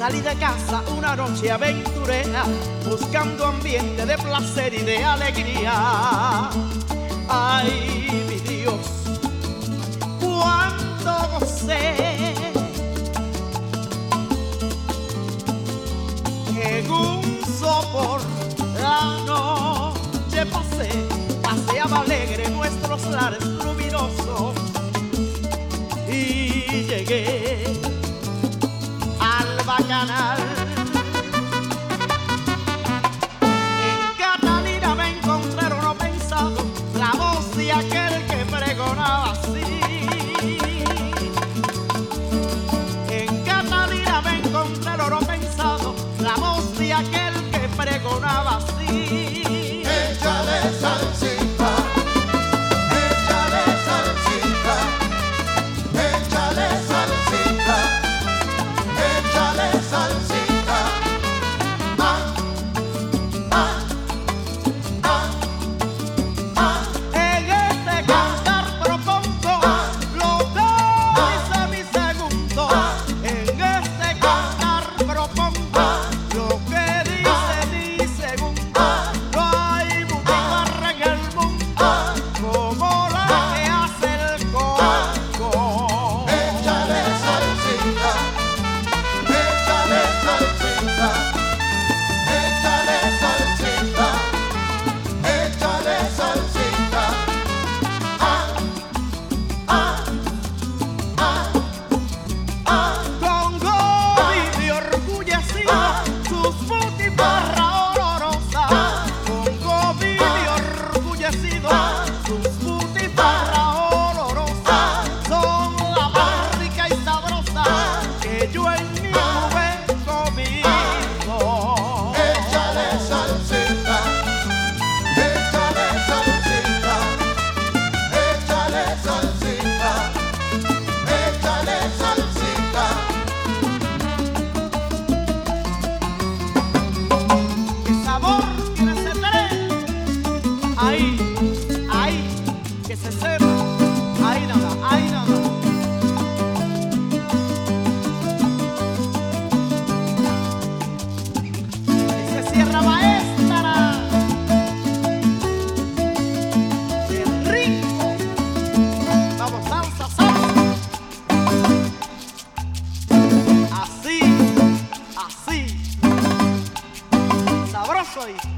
Salí de casa una noche aventurera, buscando ambiente de placer y de alegría. Ay, mi Dios, cuánto gocé en un sopor la noche paseaba alegre nuestros lares luminosos y llegué al bacanal. En Catalina me encontré lo no pensado, la voz de aquel que pregonaba así. En Catalina me encontré lo no pensado, la voz de aquel que pregonaba así. Échale salsita, échale salsita, échale salsita, échale salsita. Ah, ah, ah, ah. En este cantar propongo lo que dice mi segundo. En este cantar propongo lo que dice mi segundo. No hay butifarra en el mundo como la que hace el Congo. Échale salsita, échale salsita, échale salsita, échale salsita. Ah, ah, ah, ah. Congo vive orgullecido, sus butifarra olorosa. Congo vive orgullecido, sus butifarra olorosa. Son la más rica y sabrosa que yo en mi juventud he comido. Échale salsita, échale salsita, échale salsita, échale salsita. ¿Qué sabor tiene ese tren? Ahí, que se sepa. Ahí nada, ahí nada. Dice Sierra Maestra. ¡Qué rico! Vamos, salsa, salsa. Así, sabroso ahí.